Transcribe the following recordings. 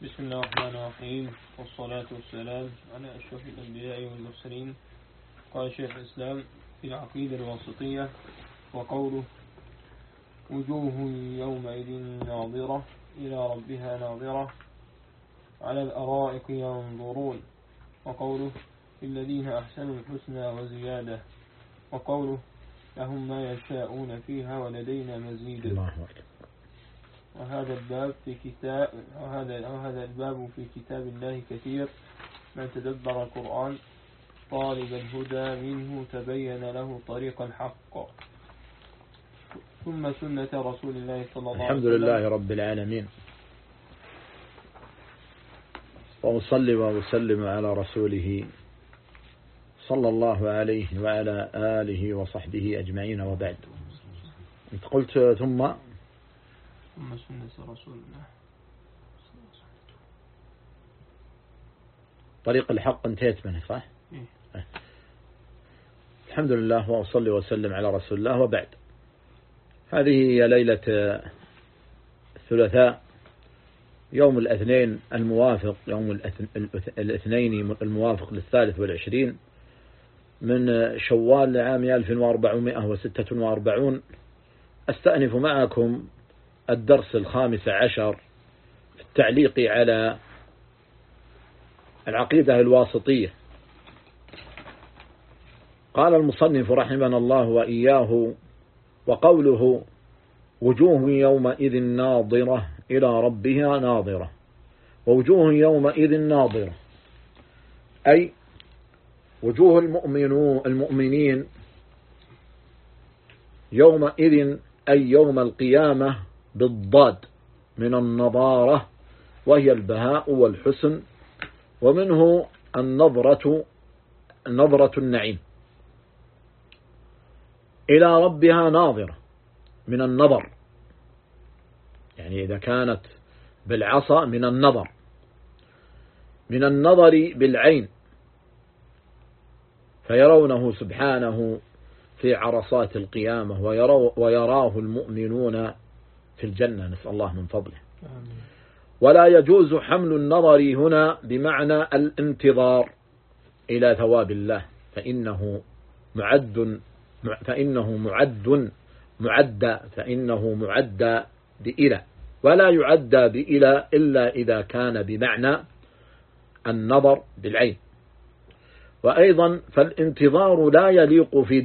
بسم الله الرحمن الرحيم، والصلاة والسلام على أشرف الأنبياء والمرسلين. قال شيخ الإسلام في العقيدة الواسطية: وقوله وجوه يومئذ ناظرة إلى ربها ناظرة على الأرائك ينظرون. وقوله للذين أحسنوا الحسنى وزيادة. وقوله لهم ما يشاءون فيها ولدينا مزيد. وهذا الباب في كتاب الله كثير. من تدبر القرآن طالب الهدى منه تبين له طريق الحق. ثم سنة رسول الله صلى الله عليه وسلم. الحمد لله رب العالمين، وأصلي وأسلم على رسوله صلى الله عليه وعلى آله وصحبه أجمعين، وبعد. أنت قلت ثم سنة رسول الله طريق الحق انتهيت منه، صح؟ الحمد لله، وأصلي وأسلم على رسول الله، وبعد. هذه هي ليلة الثلاثاء، يوم الاثنين الموافق الاثنين الموافق 23 من شوال لعام 1446. أستأنف معكم الدرس 15 في التعليق على العقيدة الواسطية. قال المصنف رحمنا الله وإياه: وقوله وجوه يومئذ ناظرة إلى ربها ناظرة. ووجوه يومئذ ناظرة أي وجوه المؤمنين يومئذ أي يوم القيامة بالضاد من النضارة، وهي البهاء والحسن، ومنه نظرة النعيم. إلى ربها ناظرة من النظر، يعني إذا كانت بالعصا من النظر بالعين، فيرونه سبحانه في عرصات القيامة، ويراه المؤمنون في الجنة، نسأل الله من فضله. ولا يجوز حمل النظر هنا بمعنى الانتظار إلى ثواب الله، فإنه معد بإلى، ولا يعدى بإلى إلا إذا كان بمعنى النظر بالعين. وأيضا فالانتظار لا يليق في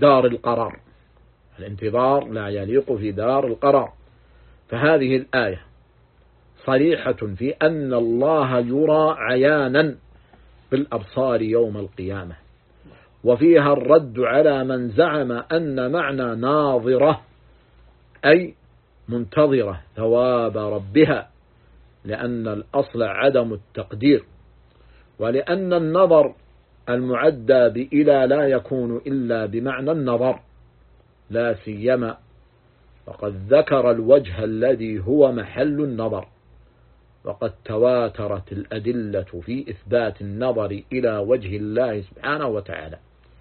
دار القرار، فهذه الآية صريحة في أن الله يرى عيانا بالأبصار يوم القيامة، وفيها الرد على من زعم أن معنى ناظرة أي منتظرة ثواب ربها، لأن الأصل عدم التقدير، ولأن النظر المعدى بإلى لا يكون إلا بمعنى النظر، لا سيما وقد ذكر الوجه الذي هو محل النظر، وقد تواترت الأدلة في إثبات النظر إلى وجه الله سبحانه وتعالى.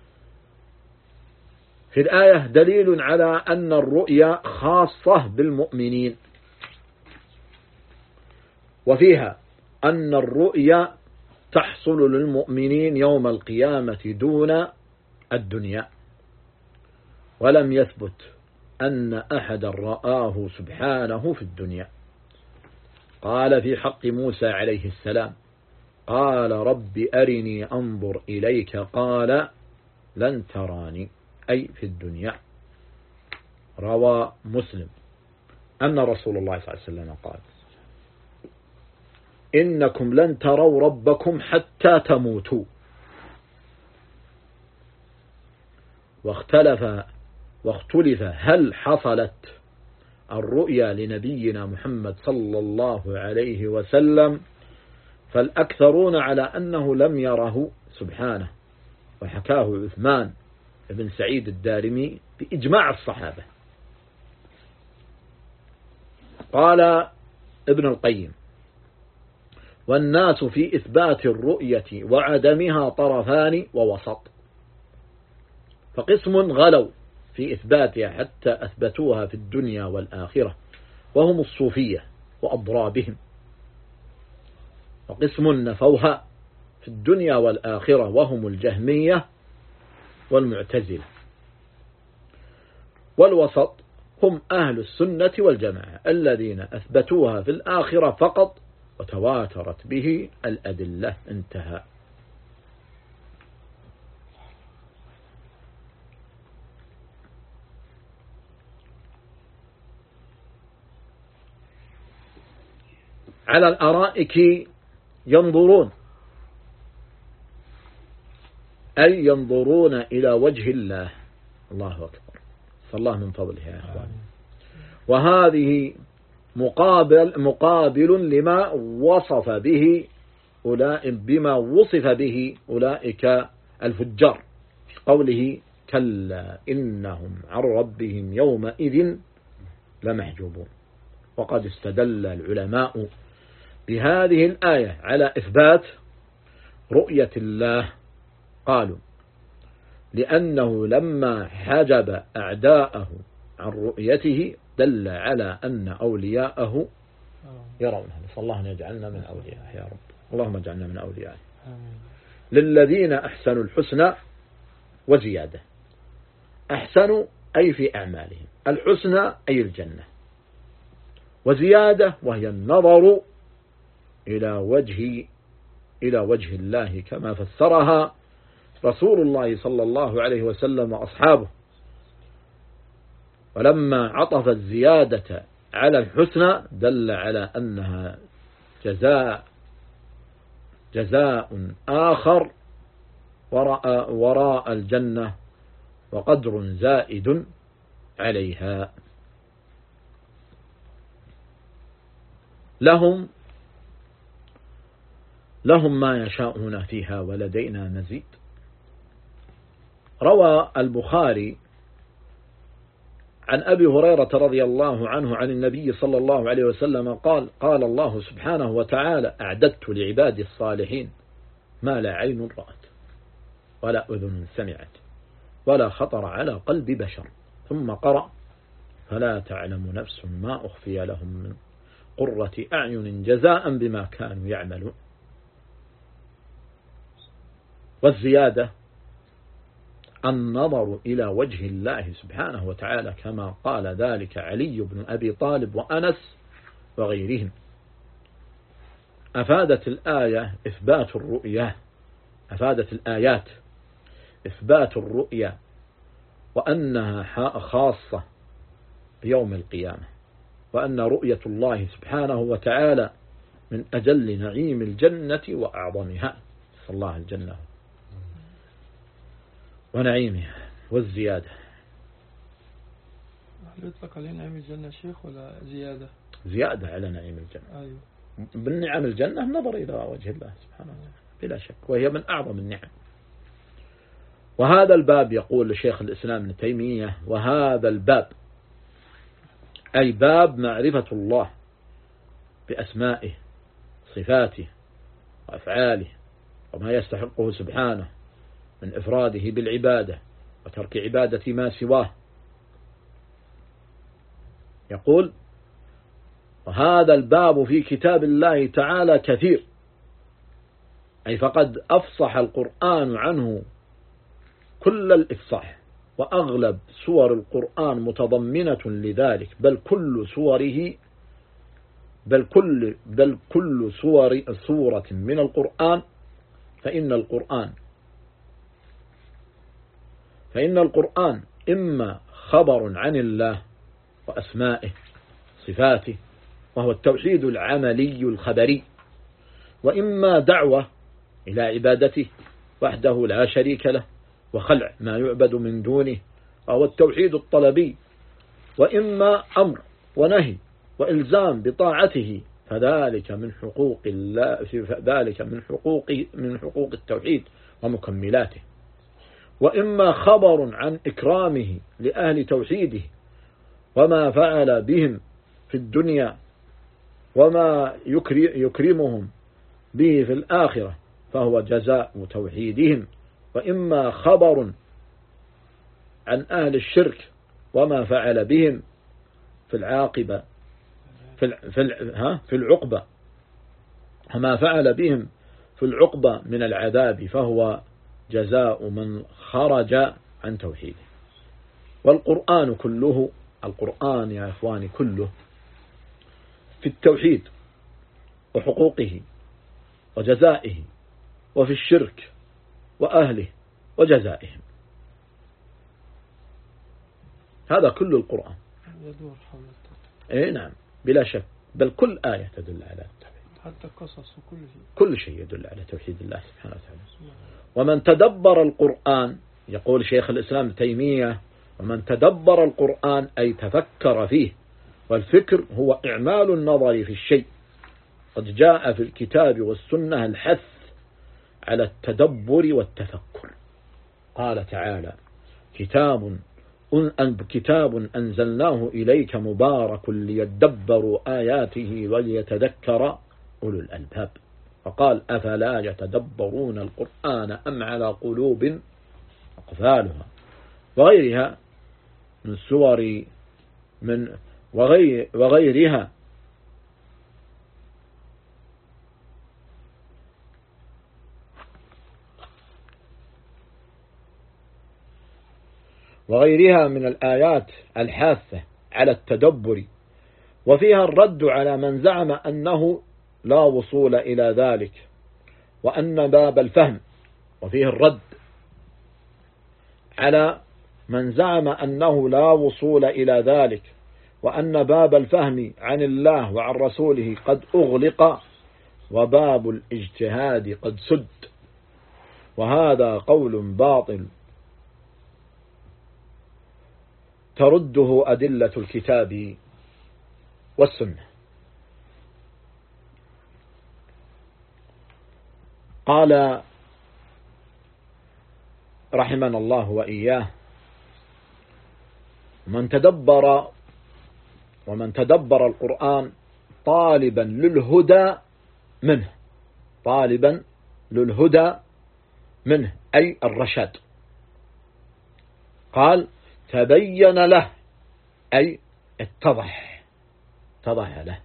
في الآية دليل على أن الرؤيا خاصة بالمؤمنين، وفيها أن الرؤيا تحصل للمؤمنين يوم القيامة دون الدنيا، ولم يثبت أن أحد رآه سبحانه في الدنيا. قال في حق موسى عليه السلام: قال رب أرني أنظر إليك، قال لن تراني، أي في الدنيا. روى مسلم أن رسول الله صلى الله عليه وسلم قال: إنكم لن تروا ربكم حتى تموتوا. واختلف هل حصلت الرؤيا لنبينا محمد صلى الله عليه وسلم، فالأكثرون على أنه لم يره سبحانه، وحكاه عثمان بن سعيد الدارمي بإجماع الصحابة. قال ابن القيم: والناس في إثبات الرؤية وعدمها طرفان ووسط، فقسم غلوا في إثباتها حتى أثبتوها في الدنيا والآخرة، وهم الصوفية وأضرابهم، وقسم نفوها في الدنيا والآخرة وهم الجهمية والمعتزلة. والوسط هم أهل السنة والجماعة الذين أثبتوها في الآخرة فقط وتواترت به الأدلة. انتهى. على الأرائك ينظرون، أي ينظرون إلى وجه الله. الله أكبر، صلى الله من فضله يا أخوان. وهذه مقابل لما وصف به بما وصف به أولئك الفجار في قوله كلا إنهم عن ربهم يومئذ لمحجوبون. وقد استدل العلماء بهذه الآية على إثبات رؤية الله. قالوا لأنه لما حجب أعداءه عن رؤيته دل على أن أولياءه يرونه. نسأل الله أن يجعلنا من أوليائه يا رب، اللهم اجعلنا من أوليائه. للذين أحسنوا الحسنى وزيادة. أحسنوا أي في أعمالهم، الحسنى أي الجنة، وزيادة وهي النظر إلى وجه الله كما فسرها رسول الله صلى الله عليه وسلم وأصحابه. ولما عطف الزيادة على الحسنى دل على أنها جزاء آخر وراء الجنة وقدر زائد عليها. لهم ما يشاءون فيها ولدينا مزيد. روى البخاري عن أبي هريرة رضي الله عنه عن النبي صلى الله عليه وسلم قال الله سبحانه وتعالى أعددت لعبادي الصالحين ما لا عين رأت ولا أذن سمعت ولا خطر على قلب بشر. ثم قرأ فلا تعلم نفس ما أخفي لهم من قرة أعين جزاء بما كانوا يعملون. والزيادة النظر إلى وجه الله سبحانه وتعالى كما قال ذلك علي بن أبي طالب وأنس وغيرهم. أفادت الآيات إثبات الرؤيا وأنها خاصة بيوم القيامة، وأن رؤية الله سبحانه وتعالى من أجل نعيم الجنة وأعظمها. صلى الله الجنة ونعيمها والزيادة. هل يطلق عليه نعيم الجنة شيخ ولا زيادة؟ زيادة على نعيم الجنة. أيوه. بالنعم الجنة النظر إلى وجه الله سبحانه وتعالى بلا شك، وهي من أعظم النعم. وهذا الباب يقول لشيخ الإسلام ابن تيمية، وهذا الباب أي باب معرفة الله بأسمائه صفاته وأفعاله وما يستحقه سبحانه من إفراده بالعبادة وترك عبادة ما سواه. يقول وهذا الباب في كتاب الله تعالى كثير، أي فقد أفصح القرآن عنه كل الإفصاح، وأغلب سور القرآن متضمنة لذلك، بل كل سورة من القرآن. فإن القرآن إما خبر عن الله وأسمائه صفاته وهو التوحيد العملي الخبري، وإما دعوة إلى عبادته وحده لا شريك له وخلع ما يعبد من دونه وهو التوحيد الطلبي، وإما أمر ونهي وإلزام بطاعته فذلك من حقوق الله، ذلك من حقوق التوحيد ومكملاته، وإما خبر عن إكرامه لأهل توحيده وما فعل بهم في الدنيا وما يكرمهم به في الآخرة فهو جزاء توحيدهم، وإما خبر عن أهل الشرك وما فعل بهم في العقبة وما فعل بهم في العقبة من العذاب فهو جزاء من خرج عن توحيده. والقرآن كله، القرآن يا إخواني كله في التوحيد وحقوقه وجزائه، وفي الشرك وأهله وجزائهم. هذا كل القرآن يدور حول التوحيد. إيه نعم بلا شك، بل كل آية تدل على التوحيد، حتى قصص وكل شيء، كل شيء يدل على توحيد الله سبحانه وتعالى. ومن تدبر القرآن، يقول شيخ الإسلام تيمية، ومن تدبر القرآن أي تفكر فيه، والفكر هو إعمال النظر في الشيء. قد جاء في الكتاب والسنة الحث على التدبر والتفكر. قال تعالى: كتاب أنزلناه إليك مبارك ليدبروا آياته وليتذكر أولو الألباب. فقال: أفلا يتدبرون القرآن أم على قلوب أقفالها. وغيرها من سور وغيرها من الآيات الحاثة على التدبر، وفيها الرد على من زعم أنه لا وصول إلى ذلك، وأن باب الفهم، وفيه الرد على من زعم أنه لا وصول إلى ذلك، وأن باب الفهم عن الله وعن رسوله قد أغلق، وباب الاجتهاد قد سد. وهذا قول باطل ترده أدلة الكتاب والسنة. قال رحمنا الله وإياه: ومن تدبر القرآن طالبا للهدى منه أي الرشاد. قال: تبين له أي اتضح له،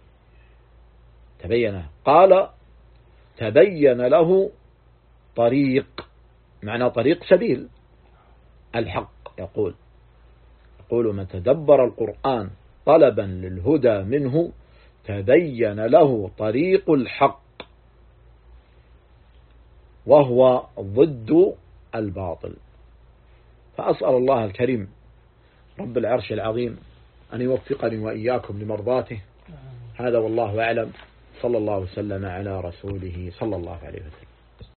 قال: تبين له طريق، معنى طريق سبيل الحق. يقول من تدبر القرآن طلبا للهدى منه تبين له طريق الحق، وهو ضد الباطل. فأسأل الله الكريم رب العرش العظيم أن يوفقني وإياكم لمرضاته. هذا والله أعلم. صلى الله وسلم على رسوله صلى الله عليه وسلم.